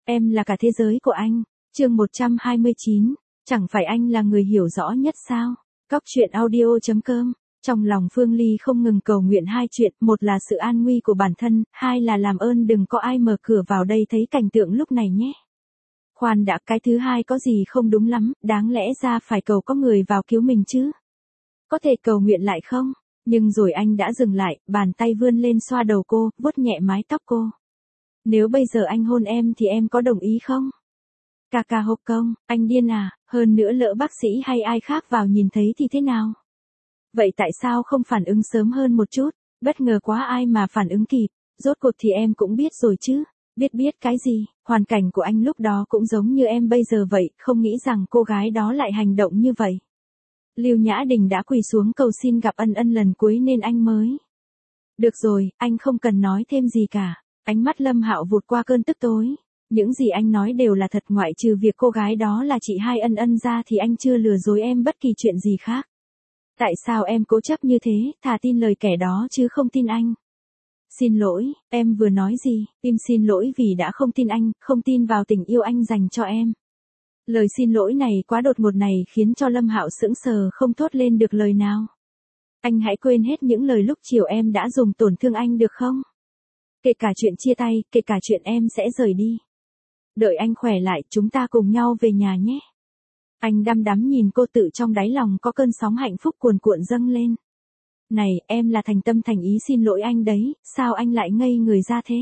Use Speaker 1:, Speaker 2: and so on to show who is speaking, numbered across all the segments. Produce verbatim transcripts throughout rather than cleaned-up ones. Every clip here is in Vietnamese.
Speaker 1: Em là cả thế giới của anh. Chương một trăm hai mươi chín, chẳng phải anh là người hiểu rõ nhất sao? Cóc truyện audio chấm com. Trong lòng Phương Ly không ngừng cầu nguyện hai chuyện, một là sự an nguy của bản thân, hai là làm ơn đừng có ai mở cửa vào đây thấy cảnh tượng lúc này nhé. Khoan đã, cái thứ hai có gì không đúng lắm, đáng lẽ ra phải cầu có người vào cứu mình chứ. Có thể cầu nguyện lại không? Nhưng rồi anh đã dừng lại, bàn tay vươn lên xoa đầu cô, vuốt nhẹ mái tóc cô. Nếu bây giờ anh hôn em thì em có đồng ý không? Cà cà hộp công, anh điên à, hơn nữa lỡ bác sĩ hay ai khác vào nhìn thấy thì thế nào? Vậy tại sao không phản ứng sớm hơn một chút? Bất ngờ quá ai mà phản ứng kịp, rốt cuộc thì em cũng biết rồi chứ. Biết biết cái gì, hoàn cảnh của anh lúc đó cũng giống như em bây giờ vậy, không nghĩ rằng cô gái đó lại hành động như vậy. Lưu Nhã Đình đã quỳ xuống cầu xin gặp Ân Ân lần cuối nên anh mới. Được rồi, anh không cần nói thêm gì cả. Ánh mắt Lâm Hạo vụt qua cơn tức tối. Những gì anh nói đều là thật, ngoại trừ việc cô gái đó là chị hai Ân Ân ra thì anh chưa lừa dối em bất kỳ chuyện gì khác. Tại sao em cố chấp như thế, thà tin lời kẻ đó chứ không tin anh? Xin lỗi, em vừa nói gì? Im xin lỗi vì đã không tin anh, không tin vào tình yêu anh dành cho em. Lời xin lỗi này quá đột ngột này khiến cho Lâm Hạo sững sờ không thốt lên được lời nào. Anh hãy quên hết những lời lúc chiều em đã dùng tổn thương anh được không? Kể cả chuyện chia tay, kể cả chuyện em sẽ rời đi. Đợi anh khỏe lại, chúng ta cùng nhau về nhà nhé. Anh đăm đắm nhìn cô, tự trong đáy lòng có cơn sóng hạnh phúc cuồn cuộn dâng lên. Này, em là thành tâm thành ý xin lỗi anh đấy, sao anh lại ngây người ra thế?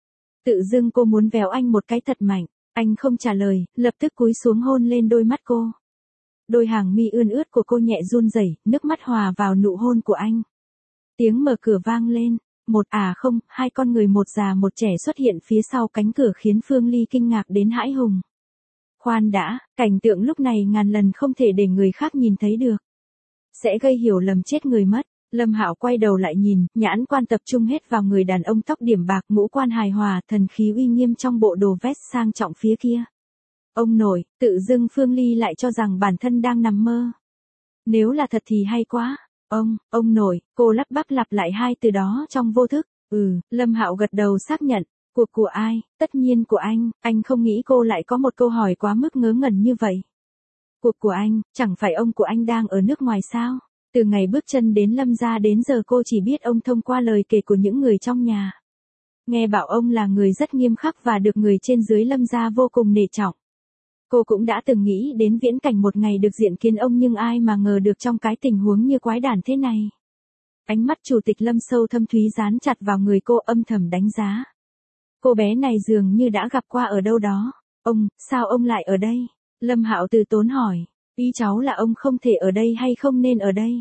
Speaker 1: Tự dưng cô muốn véo anh một cái thật mạnh, anh không trả lời, lập tức cúi xuống hôn lên đôi mắt cô. Đôi hàng mi ươn ướt của cô nhẹ run rẩy, nước mắt hòa vào nụ hôn của anh. Tiếng mở cửa vang lên, một à không, hai con người một già một trẻ xuất hiện phía sau cánh cửa khiến Phương Ly kinh ngạc đến hãi hùng. Khoan đã, cảnh tượng lúc này ngàn lần không thể để người khác nhìn thấy được. Sẽ gây hiểu lầm chết người mất. Lâm Hạo quay đầu lại nhìn, nhãn quan tập trung hết vào người đàn ông tóc điểm bạc, ngũ quan hài hòa, thần khí uy nghiêm trong bộ đồ vest sang trọng phía kia. Ông nội, tự dưng Phương Ly lại cho rằng bản thân đang nằm mơ. Nếu là thật thì hay quá. Ông, ông nội, cô lắp bắp lặp lại hai từ đó trong vô thức. Ừ, Lâm Hạo gật đầu xác nhận. Cuộc của ai? Tất nhiên của anh, anh không nghĩ cô lại có một câu hỏi quá mức ngớ ngẩn như vậy. Cuộc của anh, chẳng phải ông của anh đang ở nước ngoài sao? Từ ngày bước chân đến Lâm gia đến giờ cô chỉ biết ông thông qua lời kể của những người trong nhà. Nghe bảo ông là người rất nghiêm khắc và được người trên dưới Lâm gia vô cùng nể trọng. Cô cũng đã từng nghĩ đến viễn cảnh một ngày được diện kiến ông, nhưng ai mà ngờ được trong cái tình huống như quái đản thế này. Ánh mắt chủ tịch Lâm sâu thâm thúy dán chặt vào người cô, âm thầm đánh giá. Cô bé này dường như đã gặp qua ở đâu đó. Ông, sao ông lại ở đây? Lâm Hạo từ tốn hỏi. Ý cháu là ông không thể ở đây hay không nên ở đây?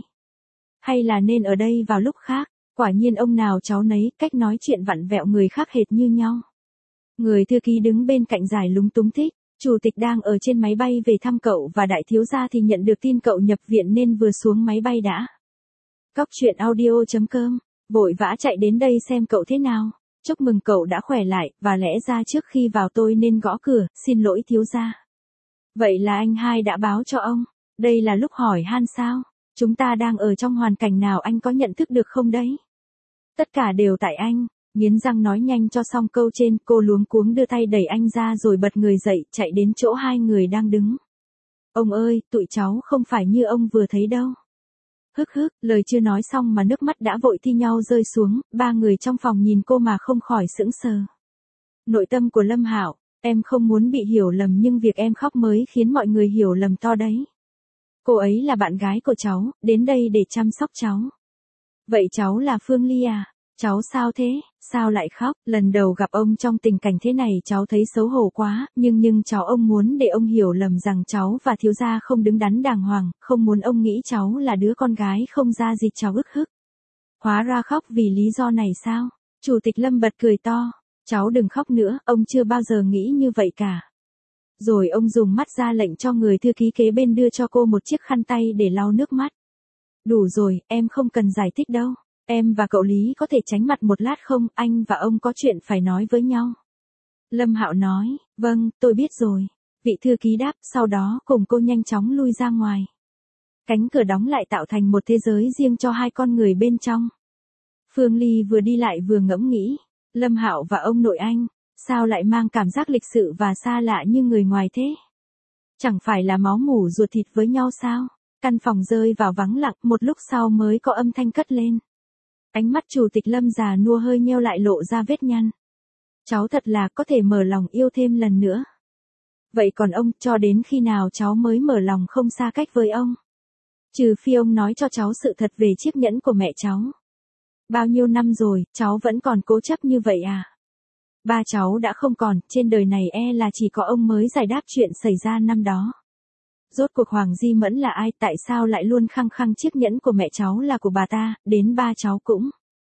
Speaker 1: Hay là nên ở đây vào lúc khác? Quả nhiên ông nào cháu nấy, cách nói chuyện vặn vẹo người khác hệt như nhau. Người thư ký đứng bên cạnh giải lúng túng thích. Chủ tịch đang ở trên máy bay về thăm cậu và đại thiếu gia thì nhận được tin cậu nhập viện nên vừa xuống máy bay đã. Cóc truyện audio chấm com, vội vã chạy đến đây xem cậu thế nào. Chúc mừng cậu đã khỏe lại, và lẽ ra trước khi vào tôi nên gõ cửa, xin lỗi thiếu gia. Vậy là anh hai đã báo cho ông, đây là lúc hỏi han sao? Chúng ta đang ở trong hoàn cảnh nào anh có nhận thức được không đấy? Tất cả đều tại anh. Nghiến răng nói nhanh cho xong câu trên, cô luống cuống đưa tay đẩy anh ra rồi bật người dậy, chạy đến chỗ hai người đang đứng. Ông ơi, tụi cháu không phải như ông vừa thấy đâu. Hức hức, lời chưa nói xong mà nước mắt đã vội thi nhau rơi xuống, ba người trong phòng nhìn cô mà không khỏi sững sờ. Nội tâm của Lâm Hạo, em không muốn bị hiểu lầm nhưng việc em khóc mới khiến mọi người hiểu lầm to đấy. Cô ấy là bạn gái của cháu, đến đây để chăm sóc cháu. Vậy cháu là Phương Ly à? Cháu sao thế? Sao lại khóc? Lần đầu gặp ông trong tình cảnh thế này cháu thấy xấu hổ quá, nhưng nhưng cháu ông muốn để ông hiểu lầm rằng cháu và thiếu gia không đứng đắn đàng hoàng, không muốn ông nghĩ cháu là đứa con gái không ra gì. Cháu ức hức. Hóa ra khóc vì lý do này sao? Chủ tịch Lâm bật cười to. Cháu đừng khóc nữa, ông chưa bao giờ nghĩ như vậy cả. Rồi ông dùng mắt ra lệnh cho người thư ký kế bên đưa cho cô một chiếc khăn tay để lau nước mắt. Đủ rồi, em không cần giải thích đâu. Em và cậu Lý có thể tránh mặt một lát không, anh và ông có chuyện phải nói với nhau. Lâm Hạo nói, vâng, tôi biết rồi. Vị thư ký đáp, sau đó cùng cô nhanh chóng lui ra ngoài. Cánh cửa đóng lại tạo thành một thế giới riêng cho hai con người bên trong. Phương Ly vừa đi lại vừa ngẫm nghĩ, Lâm Hạo và ông nội anh, Sao lại mang cảm giác lịch sự và xa lạ như người ngoài thế? Chẳng phải là máu mủ ruột thịt với nhau sao? Căn phòng rơi vào vắng lặng, một lúc sau mới có âm thanh cất lên. Ánh mắt chủ tịch Lâm già nua hơi nheo lại lộ ra vết nhăn. Cháu thật là có thể mở lòng yêu thêm lần nữa. Vậy còn ông, cho đến khi nào cháu mới mở lòng không xa cách với ông? Trừ phi ông nói cho cháu sự thật về chiếc nhẫn của mẹ cháu. Bao nhiêu năm rồi, cháu vẫn còn cố chấp như vậy à? Ba cháu đã không còn, trên đời này e là chỉ có ông mới giải đáp chuyện xảy ra năm đó. Rốt cuộc Hoàng Di Mẫn là ai, tại sao lại luôn khăng khăng chiếc nhẫn của mẹ cháu là của bà ta, đến ba cháu cũng.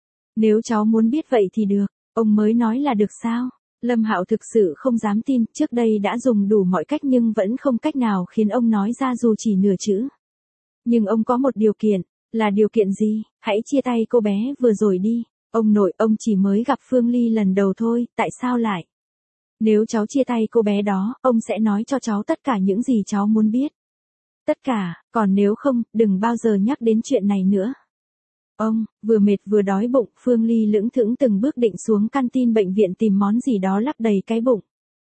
Speaker 1: Nếu cháu muốn biết vậy thì được, ông mới nói là được sao? Lâm Hạo thực sự không dám tin, trước đây đã dùng đủ mọi cách nhưng vẫn không cách nào khiến ông nói ra dù chỉ nửa chữ. Nhưng ông có một điều kiện, là điều kiện gì? Hãy chia tay cô bé vừa rồi đi. Ông nội, ông chỉ mới gặp Phương Ly lần đầu thôi, tại sao lại? Nếu cháu chia tay cô bé đó, ông sẽ nói cho cháu tất cả những gì cháu muốn biết. Tất cả, còn nếu không, đừng bao giờ nhắc đến chuyện này nữa. Ông, vừa mệt vừa đói bụng, Phương Ly lững thững từng bước định xuống canteen bệnh viện tìm món gì đó lấp đầy cái bụng.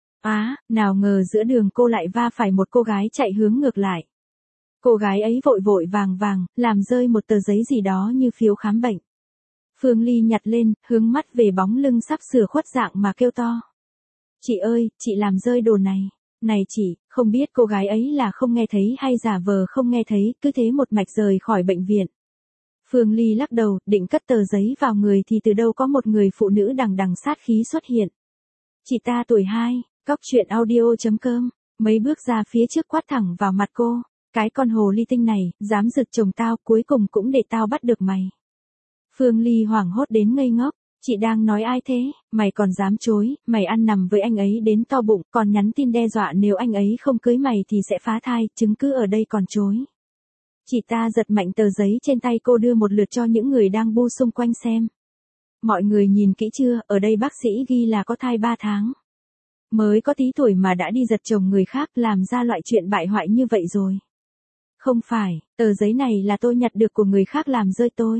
Speaker 1: Á, à, nào ngờ giữa đường cô lại va phải một cô gái chạy hướng ngược lại. Cô gái ấy vội vội vàng vàng, làm rơi một tờ giấy gì đó như phiếu khám bệnh. Phương Ly nhặt lên, hướng mắt về bóng lưng sắp sửa khuất dạng mà kêu to. Chị ơi, chị làm rơi đồ này. Này chị, không biết cô gái ấy là không nghe thấy hay giả vờ không nghe thấy, cứ thế một mạch rời khỏi bệnh viện. Phương Ly lắc đầu, định cất tờ giấy vào người thì từ đâu có một người phụ nữ đằng đằng sát khí xuất hiện. Chị ta tuổi hai, Cóc Truyện Audio chấm com, mấy bước ra phía trước quát thẳng vào mặt cô. Cái con hồ ly tinh này, dám giật chồng tao, cuối cùng cũng để tao bắt được mày. Phương Ly hoảng hốt đến ngây ngốc, chị đang nói ai thế, mày còn dám chối, mày ăn nằm với anh ấy đến to bụng, còn nhắn tin đe dọa nếu anh ấy không cưới mày thì sẽ phá thai, chứng cứ ở đây còn chối. Chị ta giật mạnh tờ giấy trên tay cô đưa một lượt cho những người đang bu xung quanh xem. Mọi người nhìn kỹ chưa, ở đây bác sĩ ghi là có thai ba tháng. Mới có tí tuổi mà đã đi giật chồng người khác, làm ra loại chuyện bại hoại như vậy rồi. Không phải, tờ giấy này là tôi nhặt được của người khác làm rơi tôi.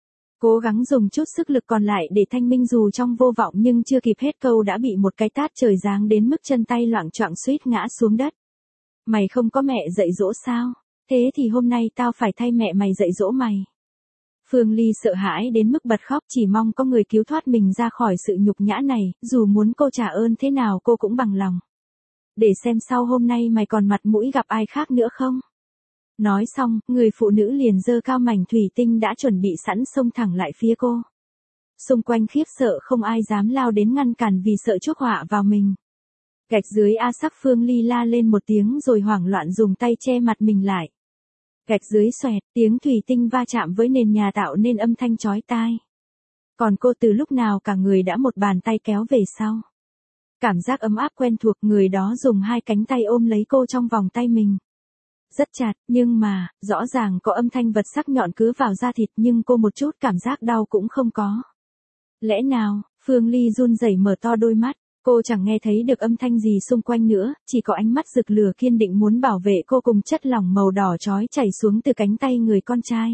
Speaker 1: Cố gắng dùng chút sức lực còn lại để thanh minh dù trong vô vọng nhưng chưa kịp hết câu đã bị một cái tát trời giáng đến mức chân tay loạng choạng suýt ngã xuống đất. Mày không có mẹ dạy dỗ sao? Thế thì hôm nay tao phải thay mẹ mày dạy dỗ mày. Phương Ly sợ hãi đến mức bật khóc, chỉ mong có người cứu thoát mình ra khỏi sự nhục nhã này, dù muốn cô trả ơn thế nào cô cũng bằng lòng. Để xem sau hôm nay mày còn mặt mũi gặp ai khác nữa không? Nói xong, người phụ nữ liền giơ cao mảnh thủy tinh đã chuẩn bị sẵn xông thẳng lại phía cô. Xung quanh khiếp sợ không ai dám lao đến ngăn cản vì sợ chuốc họa vào mình. Gạch dưới A sắc Phương Ly la lên một tiếng rồi hoảng loạn dùng tay che mặt mình lại. Gạch dưới xoẹt, tiếng thủy tinh va chạm với nền nhà tạo nên âm thanh chói tai. Còn cô từ lúc nào cả người đã một bàn tay kéo về sau. Cảm giác ấm áp quen thuộc, người đó dùng hai cánh tay ôm lấy cô trong vòng tay mình. Rất chặt, nhưng mà, rõ ràng có âm thanh vật sắc nhọn cứa vào da thịt nhưng cô một chút cảm giác đau cũng không có. Lẽ nào, Phương Ly run rẩy mở to đôi mắt, cô chẳng nghe thấy được âm thanh gì xung quanh nữa, chỉ có ánh mắt rực lửa kiên định muốn bảo vệ cô cùng chất lỏng màu đỏ chói chảy xuống từ cánh tay người con trai.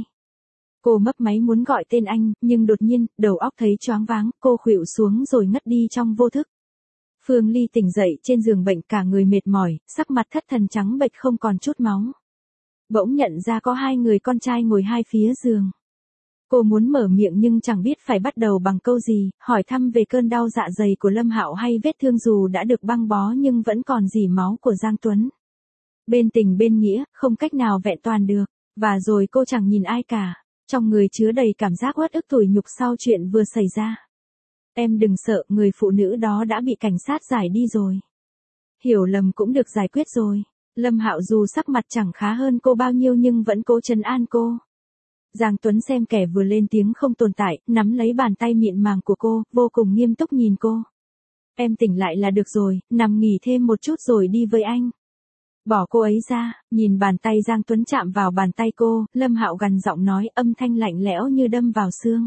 Speaker 1: Cô mấp máy muốn gọi tên anh, nhưng đột nhiên, đầu óc thấy choáng váng, cô khuỵu xuống rồi ngất đi trong vô thức. Phương Ly tỉnh dậy trên giường bệnh cả người mệt mỏi, sắc mặt thất thần trắng bệch không còn chút máu. Bỗng nhận ra có hai người con trai ngồi hai phía giường. Cô muốn mở miệng nhưng chẳng biết phải bắt đầu bằng câu gì, hỏi thăm về cơn đau dạ dày của Lâm Hạo hay vết thương dù đã được băng bó nhưng vẫn còn rỉ máu của Giang Tuấn. Bên tình bên nghĩa, không cách nào vẹn toàn được, và rồi cô chẳng nhìn ai cả, trong người chứa đầy cảm giác uất ức tủi nhục sau chuyện vừa xảy ra. Em đừng sợ, người phụ nữ đó đã bị cảnh sát giải đi rồi. Hiểu lầm cũng được giải quyết rồi. Lâm Hạo dù sắc mặt chẳng khá hơn cô bao nhiêu nhưng vẫn cố trấn an cô. Giang Tuấn xem kẻ vừa lên tiếng không tồn tại, nắm lấy bàn tay mịn màng của cô, vô cùng nghiêm túc nhìn cô. Em tỉnh lại là được rồi, nằm nghỉ thêm một chút rồi đi với anh. Bỏ cô ấy ra, nhìn bàn tay Giang Tuấn chạm vào bàn tay cô, Lâm Hạo gằn giọng nói, âm thanh lạnh lẽo như đâm vào xương.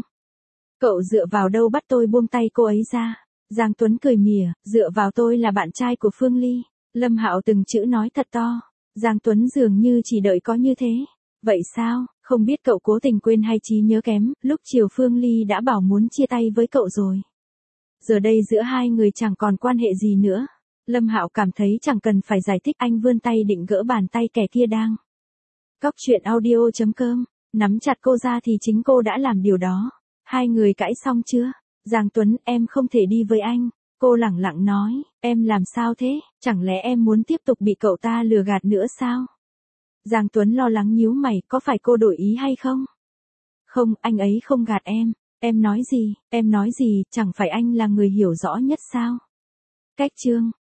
Speaker 1: Cậu dựa vào đâu bắt tôi buông tay cô ấy ra? Giang Tuấn cười mỉa, dựa vào tôi là bạn trai của Phương Ly. Lâm Hạo từng chữ nói thật to. Giang Tuấn dường như chỉ đợi có như thế. Vậy sao, không biết cậu cố tình quên hay trí nhớ kém, lúc chiều Phương Ly đã bảo muốn chia tay với cậu rồi. Giờ đây giữa hai người chẳng còn quan hệ gì nữa. Lâm Hạo cảm thấy chẳng cần phải giải thích, anh vươn tay định gỡ bàn tay kẻ kia đang. Cóc truyện audio chấm com, nắm chặt cô ra thì chính cô đã làm điều đó. Hai người cãi xong chưa? Giang Tuấn, em không thể đi với anh. Cô lẳng lặng nói, em làm sao thế? Chẳng lẽ em muốn tiếp tục bị cậu ta lừa gạt nữa sao? Giang Tuấn lo lắng nhíu mày, có phải cô đổi ý hay không? Không, anh ấy không gạt em. Em nói gì, em nói gì, chẳng phải anh là người hiểu rõ nhất sao? Cách chương